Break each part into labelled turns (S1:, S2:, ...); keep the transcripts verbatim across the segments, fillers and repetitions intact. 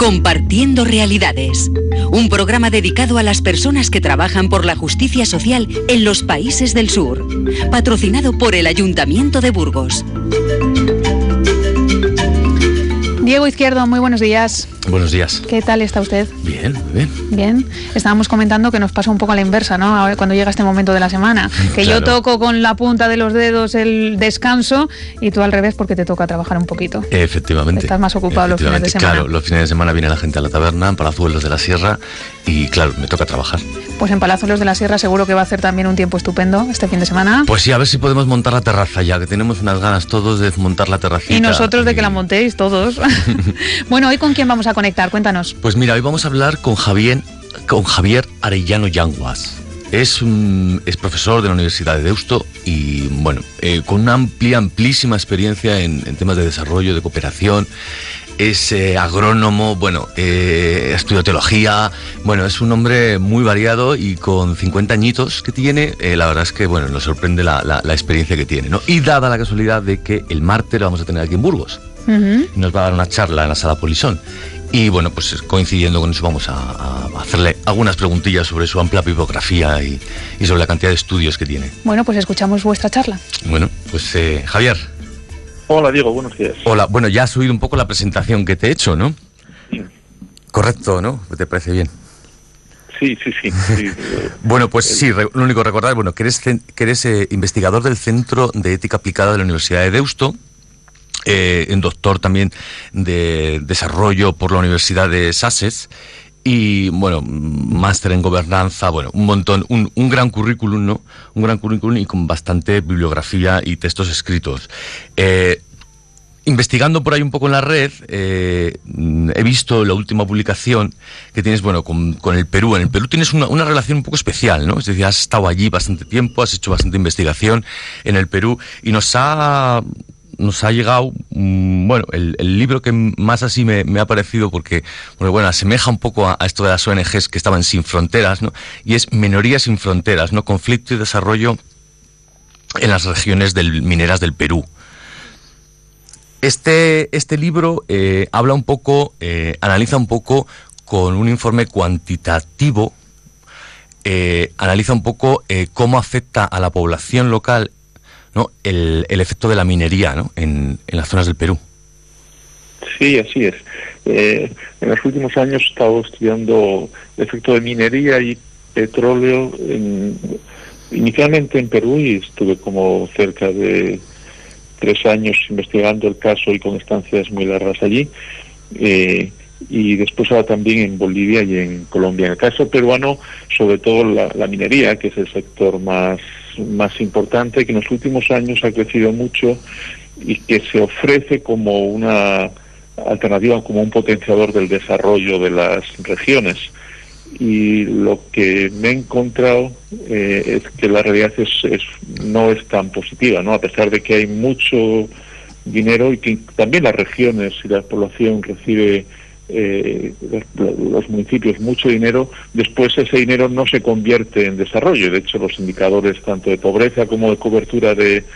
S1: Compartiendo Realidades, un programa dedicado a las personas que trabajan por la justicia social en los países del sur, patrocinado por el Ayuntamiento de Burgos.
S2: Diego Izquierdo, muy buenos días.
S3: Buenos días.
S2: ¿Qué tal está usted?
S3: Bien, muy bien.
S2: Bien. Estábamos comentando que nos pasa un poco a la inversa, ¿no? Ahora, cuando llega este momento de la semana. Que claro, yo toco con la punta de los dedos el descanso y tú al revés porque te toca trabajar un poquito.
S3: Efectivamente.
S2: Estás más ocupado los fines de semana.
S3: Claro, los fines de semana viene la gente a la taberna, en Palazuelos de la Sierra y claro, me toca trabajar.
S2: Pues en Palazuelos de la Sierra seguro que va a hacer también un tiempo estupendo este fin de semana.
S3: Pues sí, a ver si podemos montar la terraza ya, que tenemos unas ganas todos de montar la terracita.
S2: Y nosotros de que la montéis todos. Bueno, ¿hoy con quién vamos a conectar? Cuéntanos.
S3: Pues mira, hoy vamos a hablar con Javier, con Javier Arellano Yanguas. Es, un, es profesor de la Universidad de Deusto y, bueno, eh, con una amplia, amplísima experiencia en, en temas de desarrollo, de cooperación. Es eh, agrónomo, bueno, eh, estudió teología, bueno, es un hombre muy variado y con cincuenta añitos que tiene, eh, la verdad es que, bueno, nos sorprende la, la, la experiencia que tiene, ¿no? Y dada la casualidad de que el martes lo vamos a tener aquí en Burgos, uh-huh. Nos va a dar una charla en la Sala Polisón. Y bueno, pues coincidiendo con eso vamos a, a hacerle algunas preguntillas sobre su amplia bibliografía y, y sobre la cantidad de estudios que tiene.
S2: Bueno, pues escuchamos vuestra charla.
S3: Bueno, pues eh, Javier.
S4: Hola Diego, buenos días.
S3: Hola, bueno, ya has oído un poco la presentación que te he hecho, ¿no? Sí. Correcto, ¿no? ¿Te parece bien?
S4: Sí, sí, sí. sí.
S3: Bueno, pues sí, lo único que recordar, bueno, que eres, que eres eh, investigador del Centro de Ética Aplicada de la Universidad de Deusto, eh, en doctor también de Desarrollo por la Universidad de Sussex, y bueno, máster en gobernanza, bueno, un montón, un, un gran currículum, ¿no? Un gran currículum y con bastante bibliografía y textos escritos. Eh, investigando por ahí un poco en la red, eh, he visto la última publicación que tienes, bueno, con, con el Perú. En el Perú tienes una, una relación un poco especial, ¿no? Es decir, has estado allí bastante tiempo, has hecho bastante investigación en el Perú y nos ha... nos ha llegado, mmm, bueno, el, el libro que más así me, me ha parecido porque, bueno, bueno, asemeja un poco a, a esto de las O N Ges que estaban sin fronteras, ¿no? Y es Minorías sin fronteras, ¿no? Conflicto y desarrollo en las regiones del, mineras del Perú. Este, este libro eh, habla un poco, eh, analiza un poco con un informe cuantitativo, eh, analiza un poco eh, cómo afecta a la población local, ¿no? El, el efecto de la minería, ¿no? en, en las zonas del Perú.
S4: Sí, así es. Eh, en los últimos años he estado estudiando el efecto de minería y petróleo, en, inicialmente en Perú, y estuve como cerca de tres años investigando el caso y con estancias muy largas allí. Eh, y después ahora también en Bolivia y en Colombia. En el caso peruano, sobre todo la, la minería, que es el sector más más importante, que en los últimos años ha crecido mucho y que se ofrece como una alternativa, como un potenciador del desarrollo de las regiones. Y lo que me he encontrado eh, es que la realidad es, es no es tan positiva, ¿no? A pesar de que hay mucho dinero y que también las regiones y la población recibe Eh, los, los municipios mucho dinero, después ese dinero no se convierte en desarrollo. De hecho, los indicadores tanto de pobreza como de cobertura de,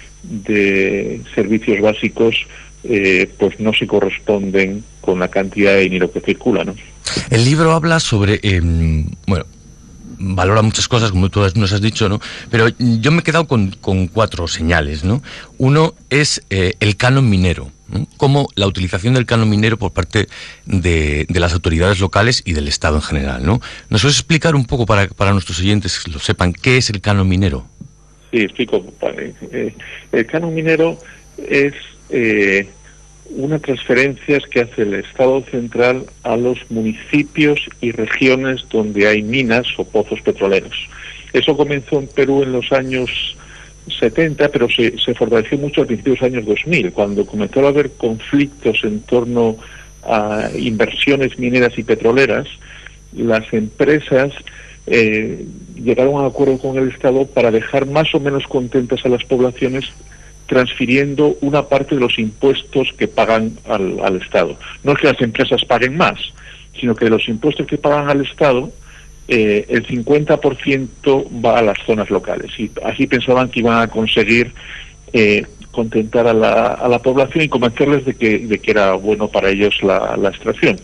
S4: de servicios básicos eh, pues no se corresponden con la cantidad de dinero que circula, ¿no?
S3: El libro habla sobre, eh, bueno, valora muchas cosas, como tú nos has dicho, ¿no? Pero yo me he quedado con, con cuatro señales, ¿no? Uno es eh, el canon minero, ¿no? Como la utilización del canon minero por parte de, de las autoridades locales y del Estado en general, ¿no? ¿Nos puedes explicar un poco para, para nuestros oyentes que lo sepan qué es el canon minero?
S4: Sí, explico. Eh, el canon minero es eh, una transferencia que hace el Estado central a los municipios y regiones donde hay minas o pozos petroleros. Eso comenzó en Perú en los años setenta, pero se, se fortaleció mucho a principios de los años dos mil, cuando comenzó a haber conflictos en torno a inversiones mineras y petroleras. Las empresas eh, llegaron a un acuerdo con el Estado para dejar más o menos contentas a las poblaciones, transfiriendo una parte de los impuestos que pagan al, al Estado. No es que las empresas paguen más, sino que de los impuestos que pagan al Estado, eh, el cincuenta por ciento va a las zonas locales. Y así pensaban que iban a conseguir eh, contentar a la, a la población y convencerles de que, de que era bueno para ellos la, la extracción.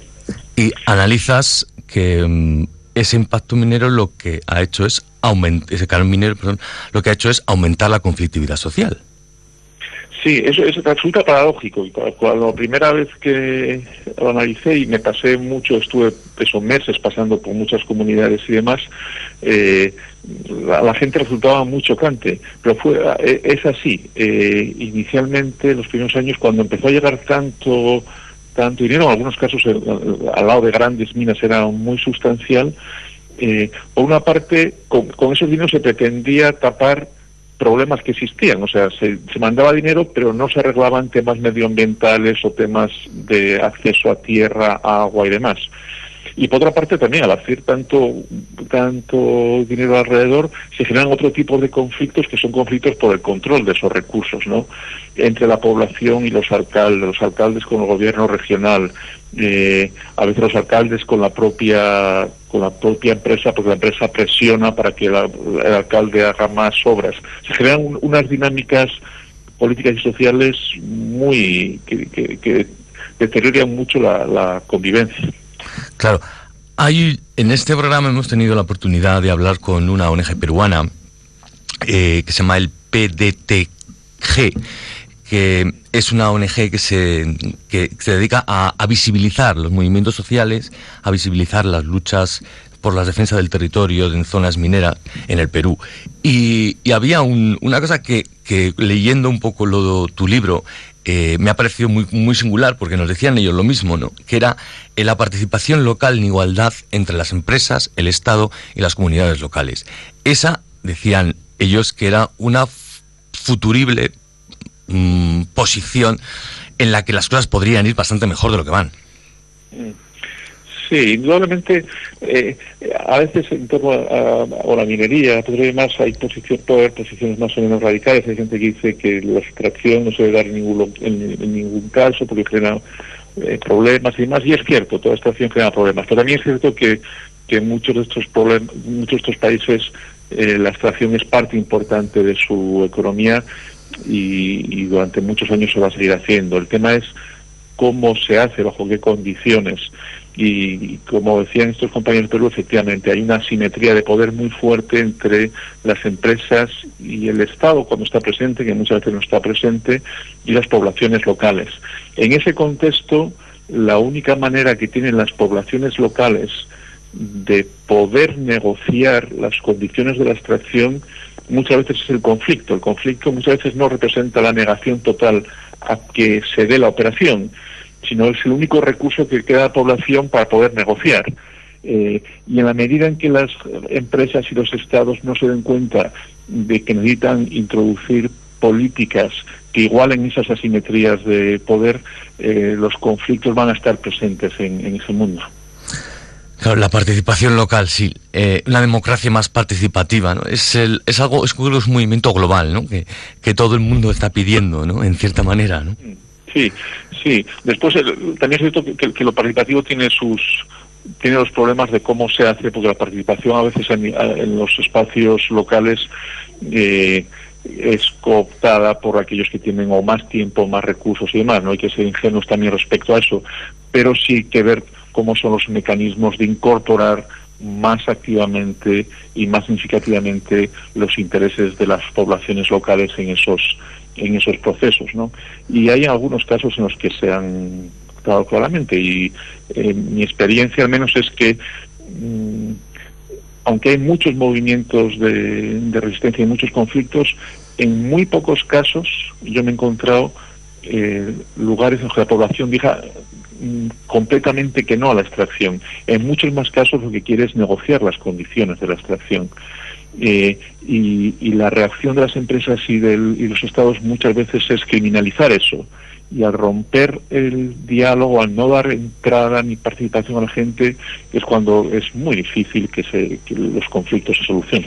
S3: Y analizas que um, ese impacto minero lo que ha hecho es aumentar, ese canon minero, perdón, lo que ha hecho es aumentar la conflictividad social.
S4: Sí, eso, eso resulta paradójico. Cuando la primera vez que lo analicé y me pasé mucho, estuve esos meses pasando por muchas comunidades y demás, eh, la, la gente resultaba muy chocante. Pero fue es así. Eh, inicialmente, los primeros años, cuando empezó a llegar tanto tanto dinero, en algunos casos el, el, al lado de grandes minas era muy sustancial, eh, por una parte, con, con esos dineros se pretendía tapar problemas que existían, o sea, se, se mandaba dinero, pero no se arreglaban temas medioambientales o temas de acceso a tierra, a agua y demás. Y por otra parte también, al hacer tanto tanto dinero alrededor, se generan otro tipo de conflictos que son conflictos por el control de esos recursos, ¿no? Entre la población y los alcaldes, los alcaldes con el gobierno regional, eh, a veces los alcaldes con la propia con la propia empresa, porque la empresa presiona para que la, el alcalde haga más obras. Se generan un, unas dinámicas políticas y sociales muy que, que, que deterioran mucho la, la convivencia. Claro,
S3: hay, en este programa hemos tenido la oportunidad de hablar con una O N G peruana eh, que se llama el P D T G, que es una O N G que se, que se dedica a, a visibilizar los movimientos sociales, a visibilizar las luchas por la defensa del territorio en zonas mineras en el Perú. Y, y había un, una cosa que, que leyendo un poco lo, tu libro, Eh, me ha parecido muy, muy singular, porque nos decían ellos lo mismo, ¿no? Que era eh, la participación local en igualdad entre las empresas, el Estado y las comunidades locales. Esa, decían ellos, que era una futurible mmm, posición en la que las cosas podrían ir bastante mejor de lo que van.
S4: Sí, indudablemente, eh, a veces en torno a, a, a la minería, pero además hay posiciones, puede haber posiciones más o menos radicales. Hay gente que dice que la extracción no se debe dar en ningún, en, en ningún caso porque genera eh, problemas y demás, y es cierto, toda extracción genera problemas, pero también es cierto que, que muchos de estos problemas, muchos de estos países, eh, la extracción es parte importante de su economía y, y durante muchos años se va a seguir haciendo. El tema es cómo se hace, bajo qué condiciones. Y, y como decían estos compañeros de Perú, efectivamente hay una asimetría de poder muy fuerte entre las empresas y el Estado cuando está presente, que muchas veces no está presente, y las poblaciones locales. En ese contexto, la única manera que tienen las poblaciones locales de poder negociar las condiciones de la extracción muchas veces es el conflicto. El conflicto muchas veces no representa la negación total a que se dé la operación, sino es el único recurso que queda a la población para poder negociar. Eh, y en la medida en que las empresas y los estados no se den cuenta de que necesitan introducir políticas que igualen esas asimetrías de poder, eh, los conflictos van a estar presentes en, en ese mundo.
S3: Claro, la participación local, sí, eh, una democracia más participativa, ¿no? Es el, es algo, es un movimiento global, ¿no? Que, que todo el mundo está pidiendo, ¿no? En cierta manera, ¿no?
S4: Sí, sí. Después el, también es cierto que, que, que lo participativo tiene sus tiene los problemas de cómo se hace, porque la participación a veces en, en los espacios locales eh, es cooptada por aquellos que tienen o más tiempo, más recursos y demás. No hay que ser ingenuos también respecto a eso, pero sí hay que ver cómo son los mecanismos de incorporar más activamente y más significativamente los intereses de las poblaciones locales en esos en esos procesos, ¿no? Y hay algunos casos en los que se han dado claramente, y eh, mi experiencia al menos es que mmm, aunque hay muchos movimientos de, de resistencia y muchos conflictos, en muy pocos casos yo me he encontrado eh, lugares en los que la población diga mmm, completamente que no a la extracción. En muchos más casos lo que quiere es negociar las condiciones de la extracción. Eh, y, y la reacción de las empresas y, del, y los estados muchas veces es criminalizar eso, y al romper el diálogo, al no dar entrada ni participación a la gente, es cuando es muy difícil que, se, que los conflictos se solucionen.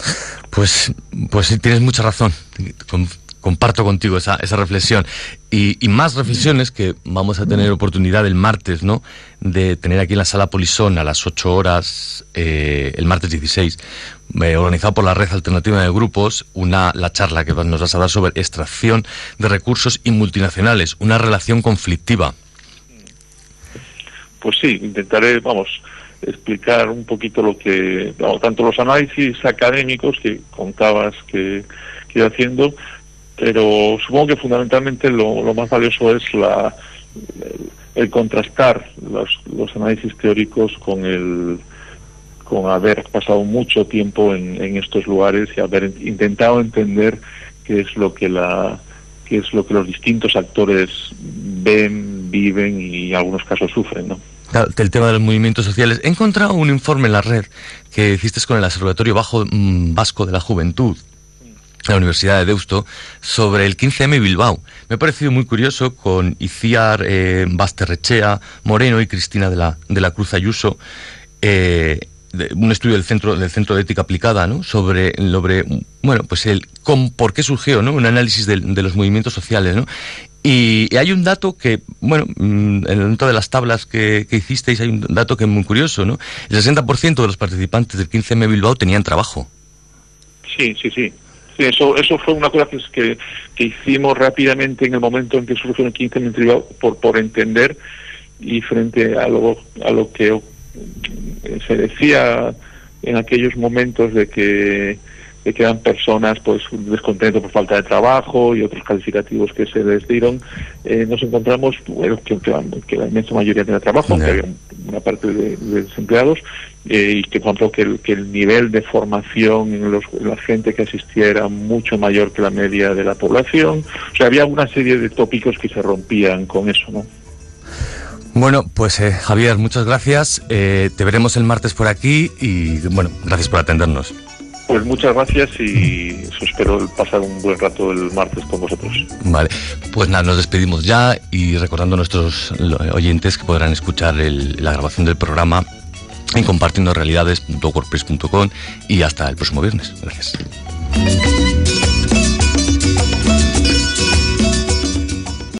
S3: Pues, pues sí, tienes mucha razón. Con, comparto contigo esa, esa reflexión. Y, y más reflexiones que vamos a tener oportunidad el martes, ¿no? De tener aquí en la Sala Polisón a las ocho horas, eh, el martes dieciséis, eh, organizado por la Red Alternativa de Grupos, una la charla que nos vas a dar sobre extracción de recursos y multinacionales, una relación conflictiva.
S4: pues sí, intentaré, vamos, explicar un poquito lo que, bueno, tanto los análisis académicos que contabas que, que iba haciendo, pero supongo que fundamentalmente lo, lo más valioso es la el, el contrastar los, los análisis teóricos con el con haber pasado mucho tiempo en, en estos lugares y haber intentado entender qué es lo que la qué es lo que los distintos actores ven, viven y en algunos casos sufren, ¿no?
S3: El tema de los movimientos sociales. He encontrado un informe en la red que hiciste con el Observatorio Bajo, mmm, Vasco de la Juventud, la Universidad de Deusto, sobre el quince eme Bilbao. Me ha parecido muy curioso, con Iciar eh, Basterrechea Moreno y Cristina de la, de la Cruz Ayuso, eh, de, un estudio del Centro del Centro de Ética Aplicada, ¿no? Sobre, sobre bueno, pues el con, por qué surgió, ¿no? Un análisis de, de los movimientos sociales, ¿no? Y, y hay un dato que, bueno, dentro de las tablas que, que hicisteis hay un dato que es muy curioso, ¿no? El sesenta por ciento de los participantes del quince eme Bilbao tenían trabajo.
S4: Sí, sí, sí. Sí, eso eso fue una cosa que, que hicimos rápidamente en el momento en que surgió el quince eme Bilbao, por, por entender, y frente a lo, a lo que se decía en aquellos momentos de que de que eran personas pues descontentos por falta de trabajo y otros calificativos que se les dieron, eh, nos encontramos bueno, que, que la inmensa mayoría tenía trabajo, yeah. que había una parte de, de desempleados, eh, y que por ejemplo que el, que el nivel de formación en, los, en la gente que asistía era mucho mayor que la media de la población. O sea, había una serie de tópicos que se rompían con eso, ¿no?
S3: Bueno, pues eh, Javier, muchas gracias. Eh, te veremos el martes por aquí y bueno, gracias por atendernos.
S4: Pues muchas gracias y espero pasar un buen rato el martes con vosotros.
S3: Vale, pues nada, nos despedimos ya y recordando a nuestros oyentes que podrán escuchar el, la grabación del programa en compartiendo realidades punto wordpress punto com y hasta el próximo viernes. Gracias.